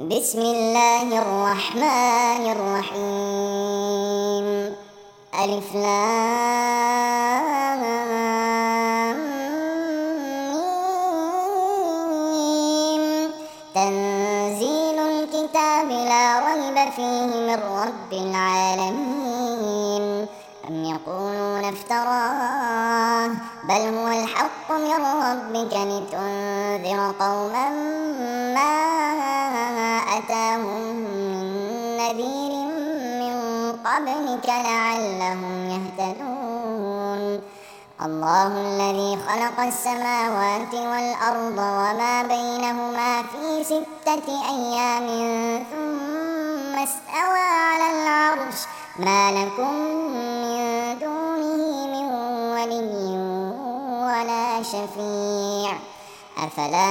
بسم الله الرحمن الرحيم. ألف لام ميم. تنزيل الكتاب لا ريب فيه من رب العالمين. أم يقولون افتراه بل هو الحق من ربك لتنذر قوما ما أتاهم من نذير من قبلك لعلهم يهتدون. الله الذي خلق السماوات والأرض وما بينهما في 6 أيام ثم استوى على العرش ما لكم من دونه من ولي ولا شفيع أفلا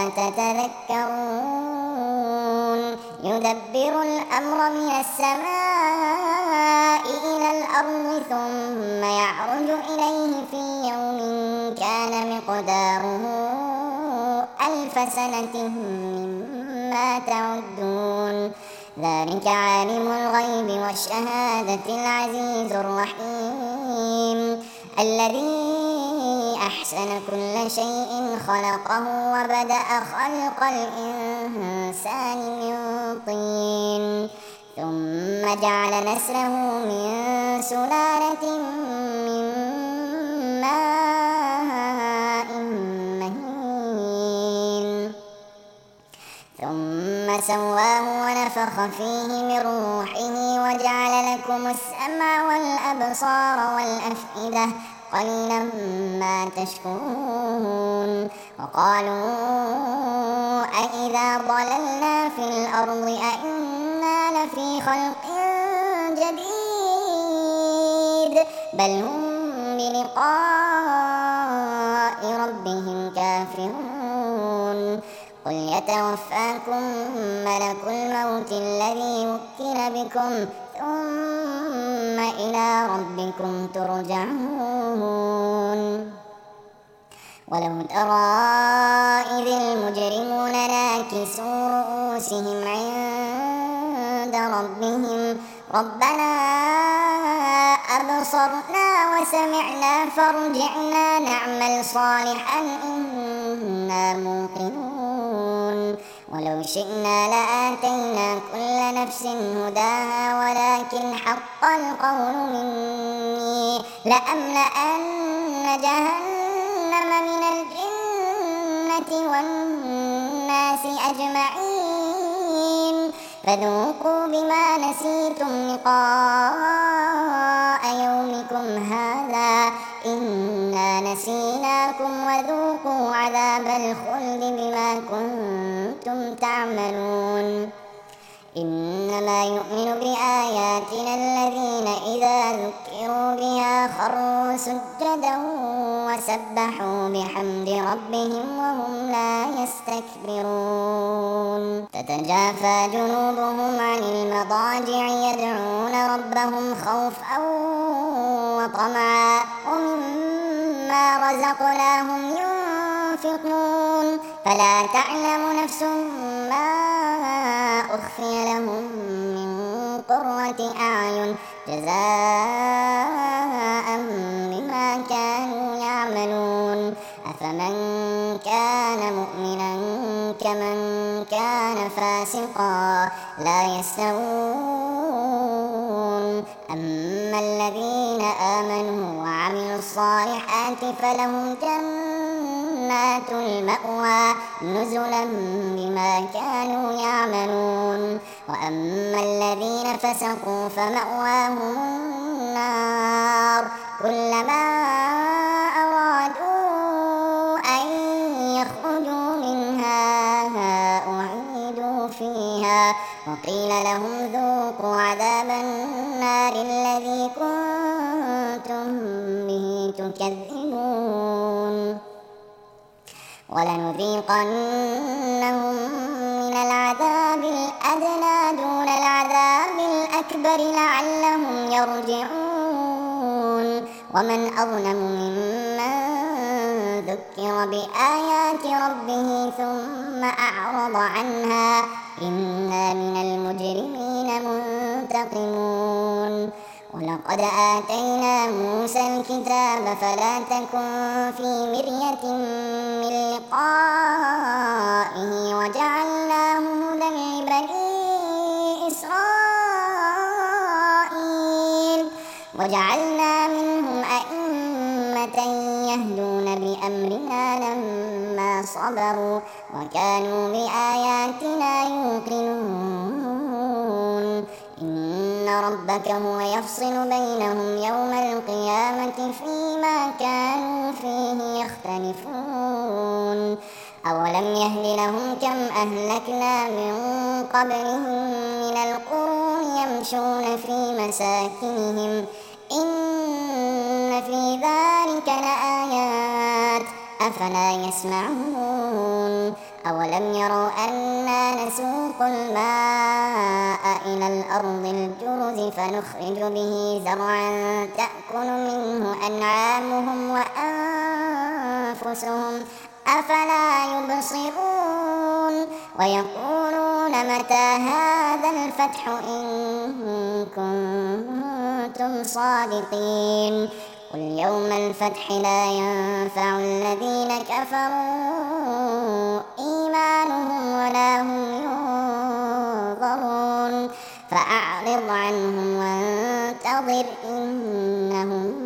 تتذكرون. يدبر الأمر من السماء إلى الأرض ثم يعرج إليه في يوم كان مقداره 1000 سنة مما تعدون. ذلك عالم الغيب والشهادة العزيز الرحيم الذي أحسن كل شيء خلقه وبدأ خلق الإنسان من طين ثم جعل نسله من سلالة من ماء مهين ثم سواه ونفخ فيه من روحه وجعل لكم السمع والأبصار والأفئدة قليلا ما تشكرون. وقالوا أإذا ضللنا في الأرض أإنا لفي خلق جديد بل هم بلقاء ربهم كافرون. قل يتوفاكم ملك الموت الذي وكل بكم ثم إلى ربكم ترجعون. ولو ترى إذ المجرمون ناكسوا رؤوسهم عند ربهم ربنا أبصرنا وسمعنا فارجعنا نعمل صالحا إنا موقنون. ولو شئنا لآتينا كل نفس هداها ولكن حق القول مني لأملأن جهنم من الجنة والناس أجمعين فذوقوا بما نسيتم لقاء يومكم هذا إنا نسيناكم وذوقوا عذاب الخلد بما كنتم تعملون. إنما يؤمن بآياتنا الذين إذا ذكروا بها خروا سجدا وسبحوا بحمد ربهم وهم لا يستكبرون. تتجافى جنوبهم عن المضاجع يدعون ربهم خوفا وطمعا ومما رزقناهم ينفقون فلا تعلم نفس ما أخفي لهم من قرة أعين جزاء بما كانوا يعملون. أفمن كان مؤمنا كمن كان فاسقا لا يستوون. أما الذين آمنوا وعملوا الصالحات فلهم جنات المأوى نزلا بما كانوا يعملون. وأما الذين فسقوا فمأواهم النار كلما أرادوا أن يخرجوا منها أعيدوا فيها وقيل لهم ذوقوا عذاب النار الذي كنتم به تكذبون. ولنذيقنهم من العذاب الأدنى دون العذاب الأكبر لعلهم يرجعون. ومن أظلم ممن ذكر بآيات ربه ثم أعرض عنها إنا من المجرمين منتقمون ولقد آتينا موسى الكتاب فلا تكن في مرية من لقائه وجعلناه هدى لبني إسرائيل وجعلنا منهم أئمة يهدون بأمرنا لما صبروا وكانوا بآياتنا يوقنون إن ربك هو يفصل بينهم يوم القيامة فيما كانوا فيه يختلفون أولم يهد لهم كم أهلكنا من قبلهم من القرون يمشون في مساكنهم إن في ذلك لآيات أفلا يسمعون أولم يروا أنا نسوق الماء إلى الأرض الجرز فنخرج به زرعا تأكل منه أنعامهم وأنفسهم أفلا يبصرون ويقولون متى هذا الفتح إن كنتم صادقين قل يوم الفتح لا ينفع الذين كفروا إيمانهم ولا هم ينظرون فأعرض عنهم وانتظر إنهم